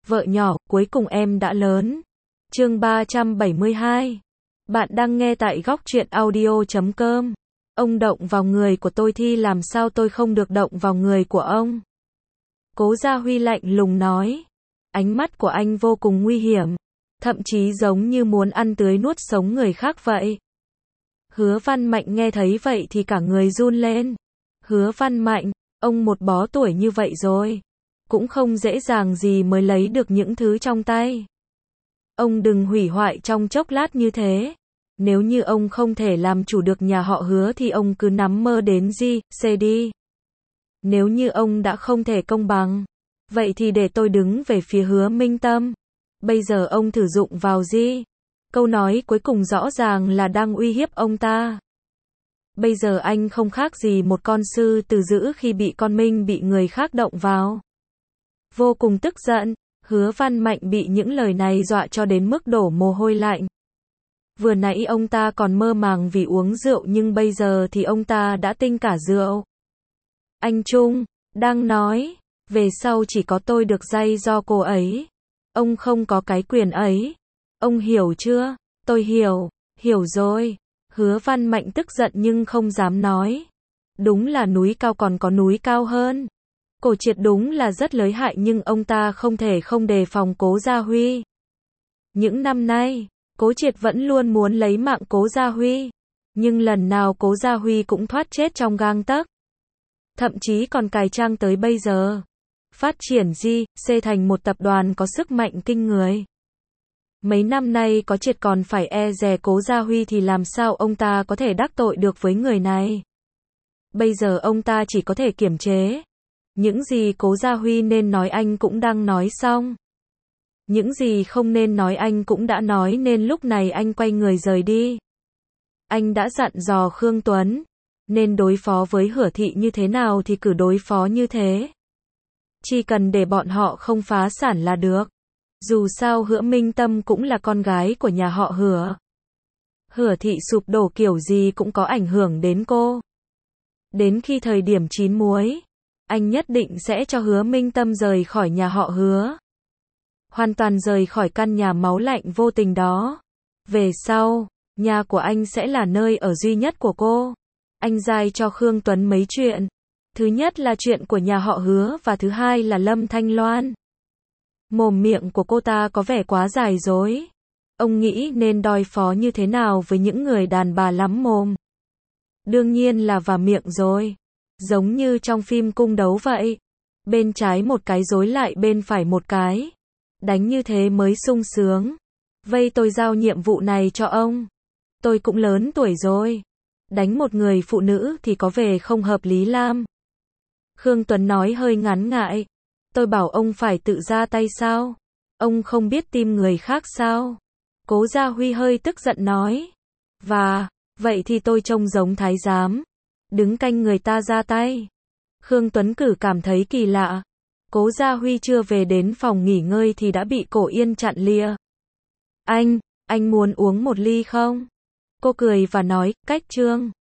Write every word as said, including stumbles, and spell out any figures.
vợ nhỏ, cuối cùng em đã lớn. Chương ba trăm bảy mươi hai. Bạn đang nghe tại góc truyện audio chấm com. Ông động vào người của tôi thì làm sao tôi không được động vào người của ông? Cố Gia Huy lạnh lùng nói. Ánh mắt của anh vô cùng nguy hiểm, thậm chí giống như muốn ăn tươi nuốt sống người khác vậy. Hứa Văn Mạnh nghe thấy vậy thì cả người run lên. Hứa Văn Mạnh, ông một bó tuổi như vậy rồi, cũng không dễ dàng gì mới lấy được những thứ trong tay. Ông đừng hủy hoại trong chốc lát như thế. Nếu như ông không thể làm chủ được nhà họ Hứa thì ông cứ nắm mơ đến gì, xê đi. Nếu như ông đã không thể công bằng, vậy thì để tôi đứng về phía Hứa Minh Tâm. Bây giờ ông thử dụng vào gì? Câu nói cuối cùng rõ ràng là đang uy hiếp ông ta. Bây giờ anh không khác gì một con sư tử dữ khi bị con minh bị người khác động vào. Vô cùng tức giận, Hứa Văn Mạnh bị những lời này dọa cho đến mức đổ mồ hôi lạnh. Vừa nãy ông ta còn mơ màng vì uống rượu nhưng bây giờ thì ông ta đã tinh cả rượu. Anh Trung, đang nói, về sau chỉ có tôi được dạy do cô ấy. Ông không có cái quyền ấy. Ông hiểu chưa? Tôi hiểu, hiểu rồi. Hứa Văn Mạnh tức giận nhưng không dám nói. Đúng là núi cao còn có núi cao hơn. Cổ Triệt đúng là rất lợi hại nhưng ông ta không thể không đề phòng Cố Gia Huy. Những năm nay, Cố Triệt vẫn luôn muốn lấy mạng Cố Gia Huy. Nhưng lần nào Cố Gia Huy cũng thoát chết trong gang tấc. Thậm chí còn cài trang tới bây giờ. Phát triển G, C thành một tập đoàn có sức mạnh kinh người. Mấy năm nay có Triệt còn phải e dè Cố Gia Huy thì làm sao ông ta có thể đắc tội được với người này. Bây giờ ông ta chỉ có thể kiềm chế. Những gì Cố Gia Huy nên nói anh cũng đang nói xong. Những gì không nên nói anh cũng đã nói nên lúc này anh quay người rời đi. Anh đã dặn dò Khương Tuấn, nên đối phó với Hứa thị như thế nào thì cứ đối phó như thế. Chỉ cần để bọn họ không phá sản là được. Dù sao Hứa Minh Tâm cũng là con gái của nhà họ Hứa. Hứa thị sụp đổ kiểu gì cũng có ảnh hưởng đến cô. Đến khi thời điểm chín muối, anh nhất định sẽ cho Hứa Minh Tâm rời khỏi nhà họ Hứa. Hoàn toàn rời khỏi căn nhà máu lạnh vô tình đó. Về sau, nhà của anh sẽ là nơi ở duy nhất của cô. Anh dai cho Khương Tuấn mấy chuyện. Thứ nhất là chuyện của nhà họ Hứa và thứ hai là Lâm Thanh Loan. Mồm miệng của cô ta có vẻ quá dài dối. Ông nghĩ nên đối phó như thế nào với những người đàn bà lắm mồm. Đương nhiên là vào miệng rồi. Giống như trong phim cung đấu vậy. Bên trái một cái dối lại bên phải một cái. Đánh như thế mới sung sướng. Vây tôi giao nhiệm vụ này cho ông. Tôi cũng lớn tuổi rồi. Đánh một người phụ nữ thì có vẻ không hợp lý lắm. Khương Tuấn nói hơi ngán ngại. Tôi bảo ông phải tự ra tay sao? Ông không biết tim người khác sao? Cố Gia Huy hơi tức giận nói. Và, vậy thì tôi trông giống thái giám. Đứng canh người ta ra tay. Khương Tuấn cử cảm thấy kỳ lạ. Cố Gia Huy chưa về đến phòng nghỉ ngơi thì đã bị Cổ Yên chặn lìa. Anh, anh muốn uống một ly không? Cô cười và nói, cách Trương.